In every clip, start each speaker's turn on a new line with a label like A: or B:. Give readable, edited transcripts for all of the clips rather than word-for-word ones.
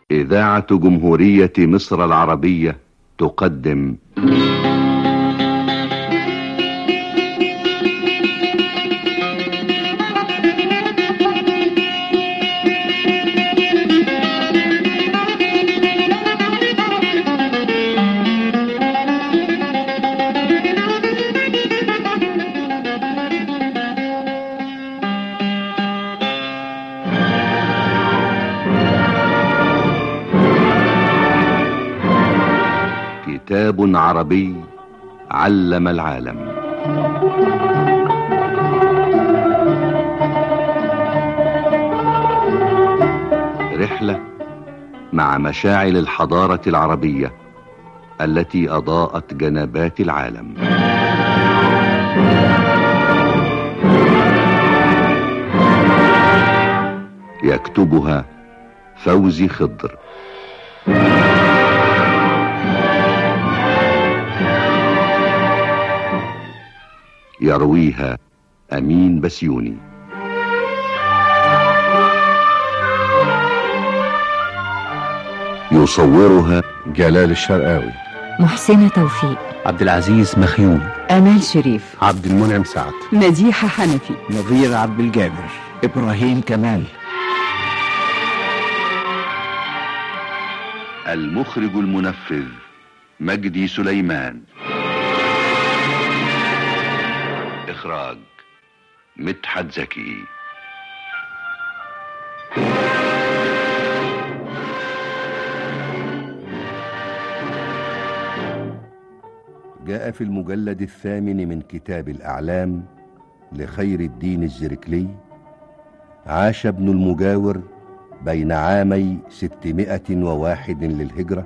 A: إذاعة جمهورية مصر العربية تقدم كتاب عربي علم العالم. رحلة مع مشاعل الحضارة العربية التي أضاءت جنبات العالم. يكتبها فوزي خضر، يرويها أمين بسيوني. يصورها
B: جلال الشرقاوي،
C: محسنة توفيق،
D: عبد العزيز مخيون،
C: آمال شريف،
B: عبد المنعم سعد،
C: مديحة حنفي،
E: نظير عبد الجابر، إبراهيم كمال.
A: المخرج المنفذ مجدي سليمان. إخراج مدحت زكي.
B: جاء في المجلد 8 من كتاب الأعلام لخير الدين الزركلي: عاش ابن المجاور بين عامي 601 للهجرة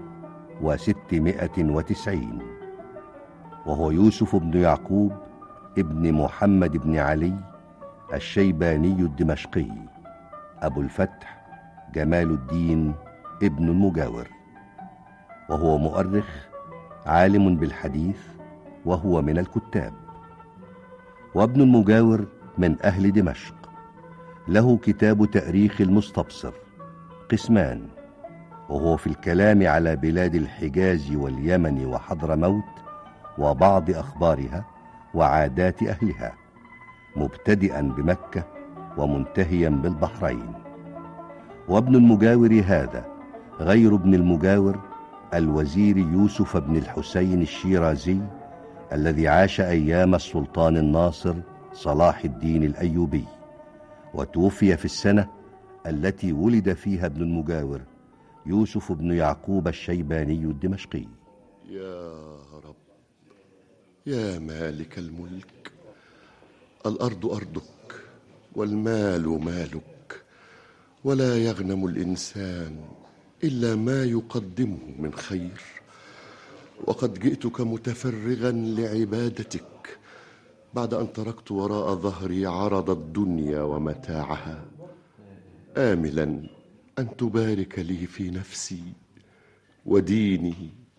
B: و690، وهو يوسف بن يعقوب ابن محمد بن علي الشيباني الدمشقي، أبو الفتح جمال الدين ابن المجاور، وهو مؤرخ عالم بالحديث وهو من الكتاب. وابن المجاور من أهل دمشق، له كتاب تاريخ المستبصر قسمان، وهو في الكلام على بلاد الحجاز واليمن وحضرموت وبعض أخبارها وعادات أهلها، مبتدئا بمكة ومنتهيا بالبحرين. وابن المجاور هذا غير ابن المجاور الوزير يوسف بن الحسين الشيرازي، الذي عاش أيام السلطان الناصر صلاح الدين الأيوبي، وتوفي في السنة التي ولد فيها ابن المجاور يوسف بن يعقوب الشيباني الدمشقي.
F: يا رب، يا مالك الملك، الأرض أرضك والمال مالك، ولا يغنم الإنسان إلا ما يقدمه من خير، وقد جئتك متفرغا لعبادتك بعد أن تركت وراء ظهري عرض الدنيا ومتاعها، آملا أن تبارك لي في نفسي وديني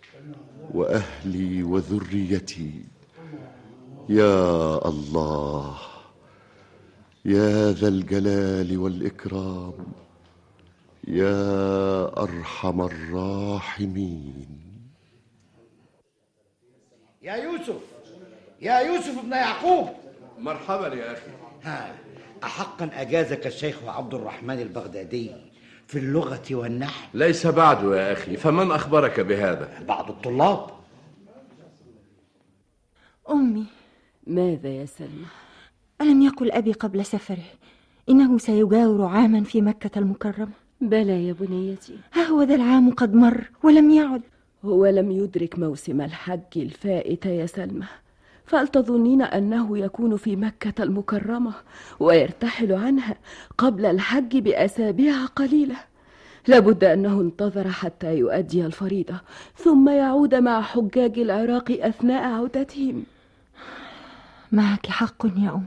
F: وأهلي وذريتي. يا الله، يا ذا الجلال والإكرام، يا أرحم الراحمين.
G: يا يوسف، يا يوسف ابن يعقوب،
F: مرحبا يا أخي.
G: أحقا أجازك الشيخ عبد الرحمن البغدادي في اللغة والنحو؟
F: ليس بعد يا أخي، فمن أخبرك بهذا؟
G: بعض الطلاب.
H: أمي،
I: ماذا يا سلمى؟
H: ألم يقل أبي قبل سفره إنه سيجاور عاما في مكة المكرمة؟
I: بلى يا بنيتي.
H: ها هو ذا العام قد مر ولم يعد.
I: هو لم يدرك موسم الحج الفائت يا سلمى، فهل تظنين أنه يكون في مكة المكرمة ويرتحل عنها قبل الحج بأسابيع قليلة؟ لابد أنه انتظر حتى يؤدي الفريضة ثم يعود مع حجاج العراق أثناء عودتهم.
H: معك حق يا أمي.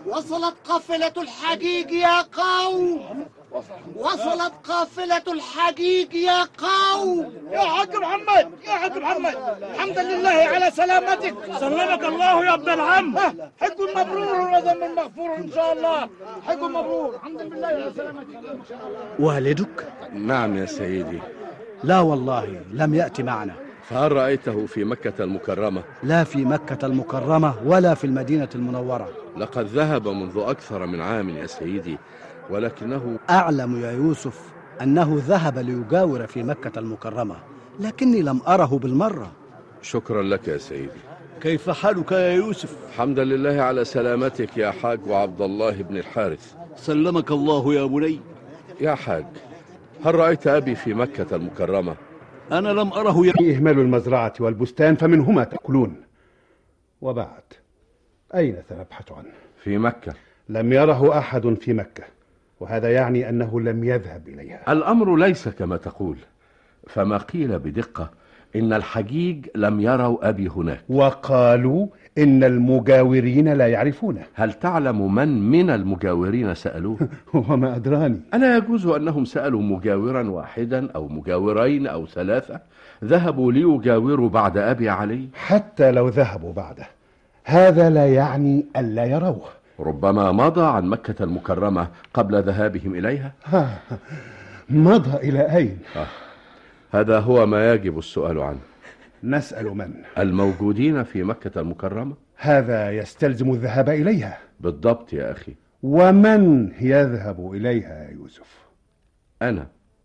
J: وصلت قافلة الحجيج يا قوم، وصلت قافلة الحجيج يا قوم.
K: يا حاج محمد، يا حاج محمد، حمدا لله على سلامتك. سلمك الله يا ابن العم. حج مبرور وذنب مغفور ان شاء الله. حج مبرور، الحمد لله على سلامتك ان شاء الله.
F: والدك؟ نعم يا سيدي.
L: لا والله لم يأتي معنا.
F: فهل رأيته في مكة المكرمة؟
L: لا في مكة المكرمة ولا في المدينة المنورة.
F: لقد ذهب منذ أكثر من عام يا سيدي، ولكنه
L: أعلم يا يوسف أنه ذهب ليجاور في مكة المكرمة، لكني لم أره بالمرة.
F: شكرا لك يا سيدي.
L: كيف حالك يا يوسف؟
F: حمدا لله على سلامتك يا حاج وعبد الله بن الحارث.
L: سلمك الله يا بني.
F: يا حاج، هل رأيت أبي في مكة المكرمة؟
L: أنا لم أره
M: إهمال المزرعة والبستان فمنهما تأكلون. وبعد أين سنبحث عنه؟
F: في مكة.
M: لم يره أحد في مكة، وهذا يعني أنه لم يذهب إليها.
F: الأمر ليس كما تقول، فما قيل بدقة إن الحجيج لم يروا أبي هناك،
M: وقالوا إن المجاورين لا يعرفونه.
F: هل تعلم من المجاورين سألوه؟
M: وما أدراني.
F: ألا يجوز أنهم سألوا مجاورا واحدا أو مجاورين أو ثلاثة ذهبوا ليجاوروا بعد أبي علي؟
M: حتى لو ذهبوا بعده هذا لا يعني ألا يروه.
F: ربما مضى عن مكة المكرمة قبل ذهابهم إليها.
M: مضى إلى أين؟
F: هذا هو ما يجب السؤال عنه.
M: نسأل من؟
F: الموجودين في مكة المكرمة.
M: هذا يستلزم الذهاب إليها.
F: بالضبط يا أخي.
M: ومن يذهب إليها يا يوسف؟
F: أنا.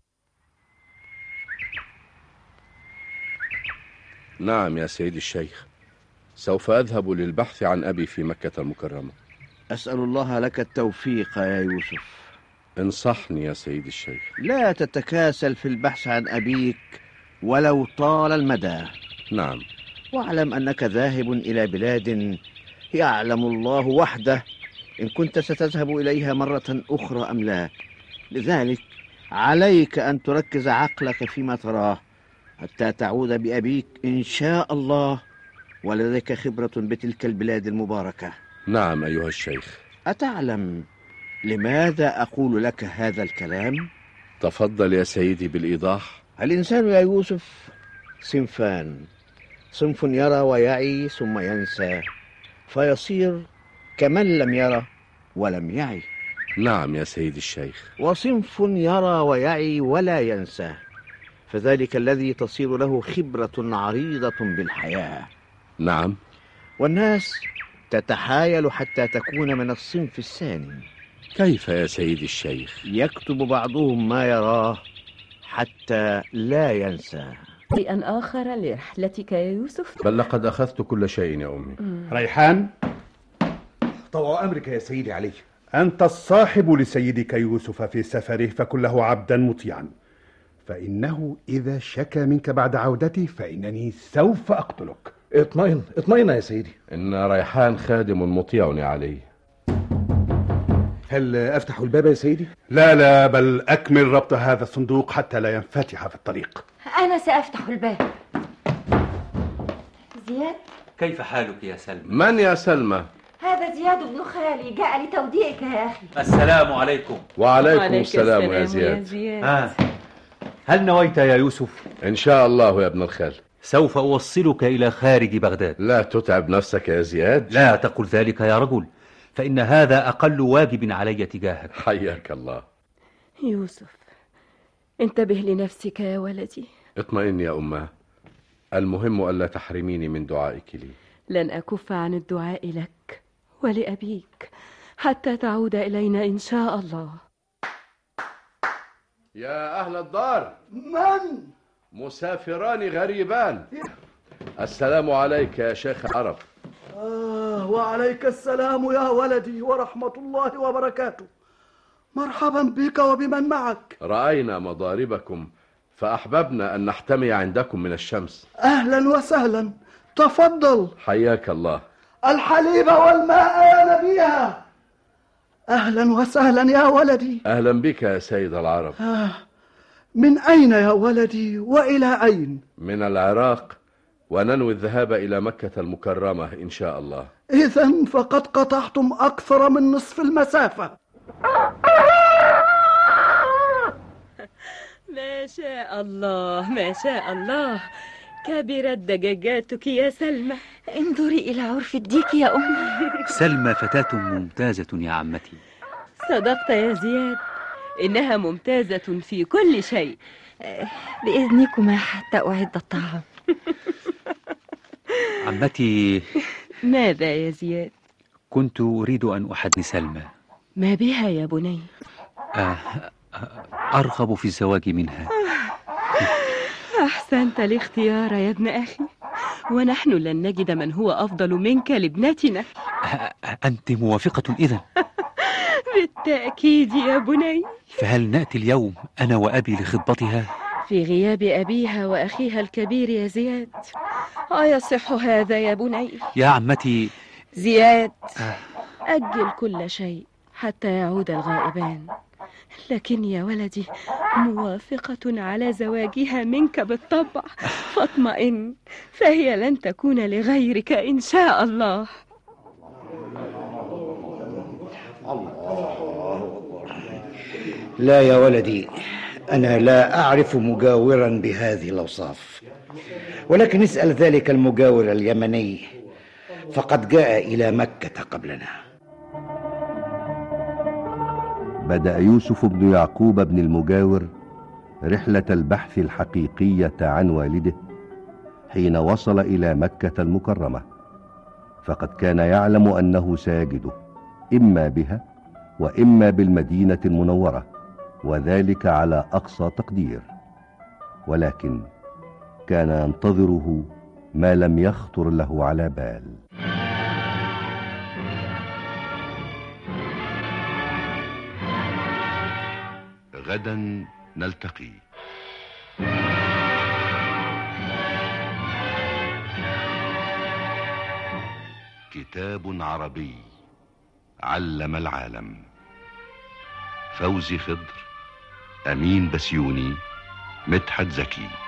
F: نعم يا سيدي الشيخ، سوف أذهب للبحث عن أبي في مكة المكرمة.
E: أسأل الله لك التوفيق يا يوسف.
F: انصحني يا سيدي الشيخ.
E: لا تتكاسل في البحث عن أبيك ولو طال المدى.
F: نعم.
E: واعلم أنك ذاهب إلى بلاد يعلم الله وحده إن كنت ستذهب إليها مرة أخرى أم لا. لذلك عليك أن تركز عقلك فيما تراه حتى تعود بأبيك إن شاء الله، ولديك خبرة بتلك البلاد المباركة.
F: نعم أيها الشيخ.
E: أتعلم لماذا أقول لك هذا الكلام؟
F: تفضل يا سيدي بالإيضاح.
E: الإنسان يا يوسف صنفان، صنف يرى ويعي ثم ينسى فيصير كمن لم يرى ولم يعي.
F: نعم يا سيدي الشيخ.
E: وصنف يرى ويعي ولا ينسى، فذلك الذي تصير له خبرة عريضة بالحياة.
F: نعم.
E: والناس تتحايل حتى تكون من الصنف الثاني.
F: كيف يا سيدي الشيخ؟
E: يكتب بعضهم ما يراه حتى لا ينسى.
I: شيئا آخر لرحلتك يا يوسف؟
F: بل لقد أخذت كل شيء يا أمي.
M: ريحان،
N: طوع أمرك يا سيدي علي.
M: أنت الصاحب لسيدك يوسف في سفره، فكن له عبدا مطيعا، فإنه إذا شكى منك بعد عودته فإنني سوف أقتلك.
N: اطمئن يا سيدي.
F: إن ريحان خادم مطيع عليه.
N: هل أفتح الباب يا سيدي؟
M: لا، بل أكمل ربط هذا الصندوق حتى لا ينفتح في الطريق.
H: أنا سأفتح الباب. زياد،
D: كيف حالك يا سلمى؟
F: من يا سلمى؟
H: هذا زياد بن خالي، جاء لتوديعك يا أخي.
D: السلام عليكم.
F: وعليكم السلام يا زياد.
D: هل نويت يا يوسف؟
F: إن شاء الله يا ابن الخال.
D: سوف أوصلك إلى خارج بغداد.
F: لا تتعب نفسك يا زياد.
D: لا تقل ذلك يا رجل، فإن هذا أقل واجب علي تجاهك.
F: حياك الله.
I: يوسف، انتبه لنفسك يا ولدي.
F: اطمئن يا أمه، المهم ألا تحرميني من دعائك لي.
I: لن أكف عن الدعاء لك ولأبيك حتى تعود إلينا إن شاء الله.
F: يا أهل الدار.
K: من؟
F: مسافران غريبان. السلام عليك يا شيخ العرب.
K: وعليك السلام يا ولدي ورحمة الله وبركاته. مرحبا بك وبمن معك.
F: رأينا مضاربكم فأحببنا أن نحتمي عندكم من الشمس.
K: أهلا وسهلا، تفضل.
F: حياك الله.
K: الحليب والماء يا نبيها. أهلا وسهلا يا ولدي.
F: أهلا بك يا سيد العرب.
K: من أين يا ولدي وإلى أين؟
F: من العراق، وننوي الذهاب إلى مكة المكرمة إن شاء الله.
L: إذن فقد قطعتم أكثر من نصف المسافة.
I: ما شاء الله ما شاء الله، كبرت دجاجاتك يا سلمى.
H: انظري إلى عرف الديك يا أمي.
D: سلمى فتاة ممتازة يا عمتي.
I: صدقت يا زياد، إنها ممتازة في كل شيء.
H: بإذنكما حتى أعد الطعام.
D: عمتي.
I: ماذا يا زياد؟
D: كنت أريد أن أحدث سلمى.
I: ما بها يا بني؟
D: أرغب في الزواج منها.
I: أحسنت الاختيار يا ابن أخي، ونحن لن نجد من هو أفضل منك لابنتنا.
D: أنت موافقة إذن؟
I: بالتأكيد يا بني.
D: فهل نأتي اليوم أنا وأبي لخطبتها؟
I: في غياب أبيها وأخيها الكبير يا زياد. أيصح هذا يا بني؟
D: يا عمتي.
I: زياد، أجل كل شيء حتى يعود الغائبان، لكن يا ولدي موافقة على زواجها منك بالطبع، فاطمئن، فهي لن تكون لغيرك إن شاء الله.
G: لا يا ولدي، أنا لا أعرف مجاورا بهذه الأوصاف، ولكن اسأل ذلك المجاور اليمني، فقد جاء إلى مكة قبلنا.
B: بدأ يوسف بن يعقوب بن المجاور رحلة البحث الحقيقية عن والده حين وصل إلى مكة المكرمة، فقد كان يعلم أنه سيجده إما بها وإما بالمدينة المنورة، وذلك على أقصى تقدير، ولكن كان ينتظره ما لم يخطر له على بال.
A: غدا نلتقي. كتاب عربي علم العالم. فوزي خضر، أمين بسيوني، مدحت زكي.